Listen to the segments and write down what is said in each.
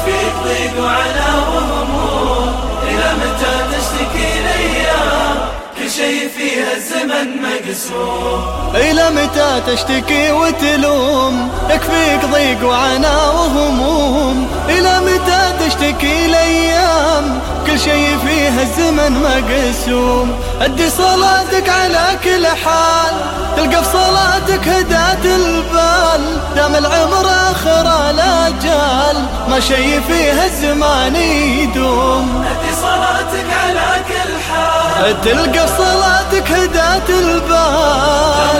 يكفيك ضيق وعنا وهموم، إلى متى تشتكي الأيام كل شيء فيها الزمن مقسوم. إلى متى تشتكي وتلوم يكفيك ضيق وعنا وهموم، إلى متى تشتكي الأيام كل شيء فيها الزمن مقسوم. أدي صلاتك على كل حال تلقى في صلاتك هداة البال، دام العمر آخر الأجال ما شيء فيها الزمان يدوم. أدي صلاتك على كل حال تلقى في صلاتك هداة البال،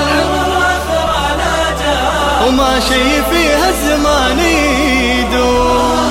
وما شيء فيها الزمان يدوم.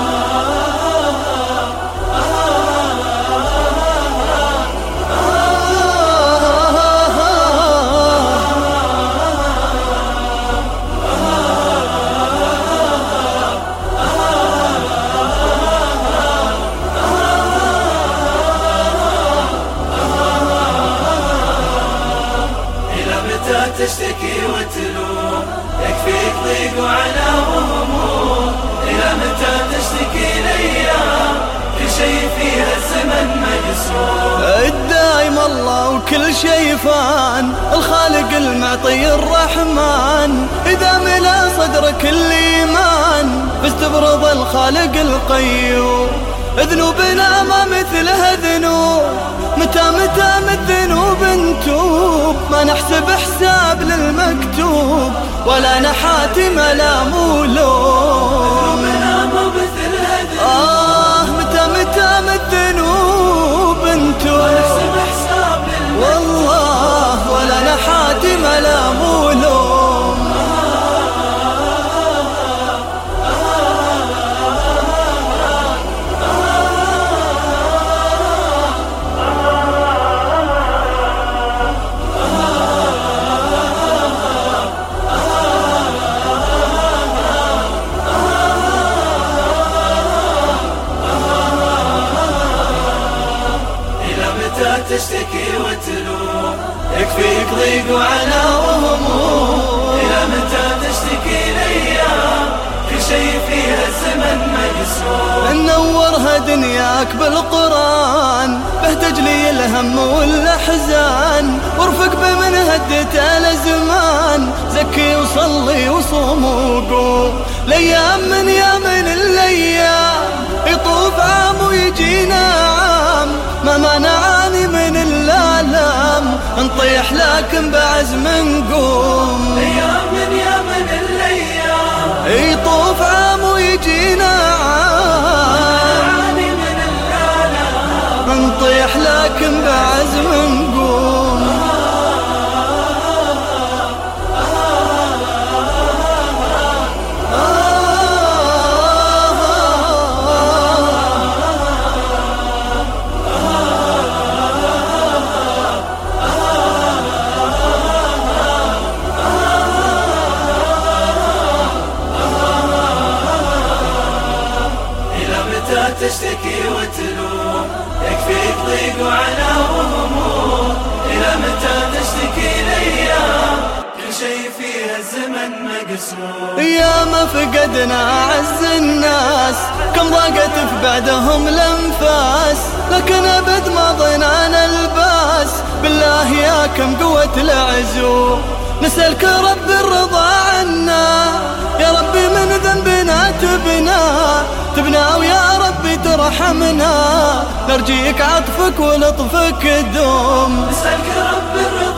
تشتكي وتلوم يكفيك ضيق وعنا وهموم، إلى متى تشتكي الأيام كل شيء فيها الزمن مقسوم. الدايم الله وكل شيء فان، الخالق المعطي الرحمن، إذا ملا صدرك الإيمان فاستبرض الخالق القيوم. ذنوبنا ما مثلها ذنوب، متى من الذنوب نتوب، ما نحسب حساب للمكتوب ولا نحاتم لا مولوم. ذنوبنا ما مثلها ذنوب، متى من الذنوب نتوب، ما نحسب حساب للمكتوب والله ولا نحاتم لا مولوم. تشتكي وتلوم يكفيك ضيق وعنا وهموم، إلى متى تشتكي الأيام كل شيء فيها الزمن مقسوم. نورها دنياك بالقرآن به تجلي الهم والأحزان، وارفق بمن هدت الأزمان، زكي وصلي وصوم وقوم. الأيام من يامن الأيام يطوف عام ويجينا عام، ما نعاني من الآلام نطيح لكن بعزم نقوم. أيام من يامن الأيام يطوف عام ويجينا عام، نعاني من الآلام نطيح لكن بعزم نقوم. تشتكي وتلوم يكفيك ضيق وعنا وهموم، إلى متى تشتكي الأيام كل شيء فيها الزمن مقسوم. يا ما فقدنا أعز الناس كم ضاقت في بعدهم الأنفاس، لكن أبد ما ضينا الباس، بالله يا كم قوة العزوم. نسألك رب الرضا عنا يا ربي من ذنبنا تبنا ويا ربي ترحمنا، نرجيك عطفك ولطفك دوم. نسألك رب الرضا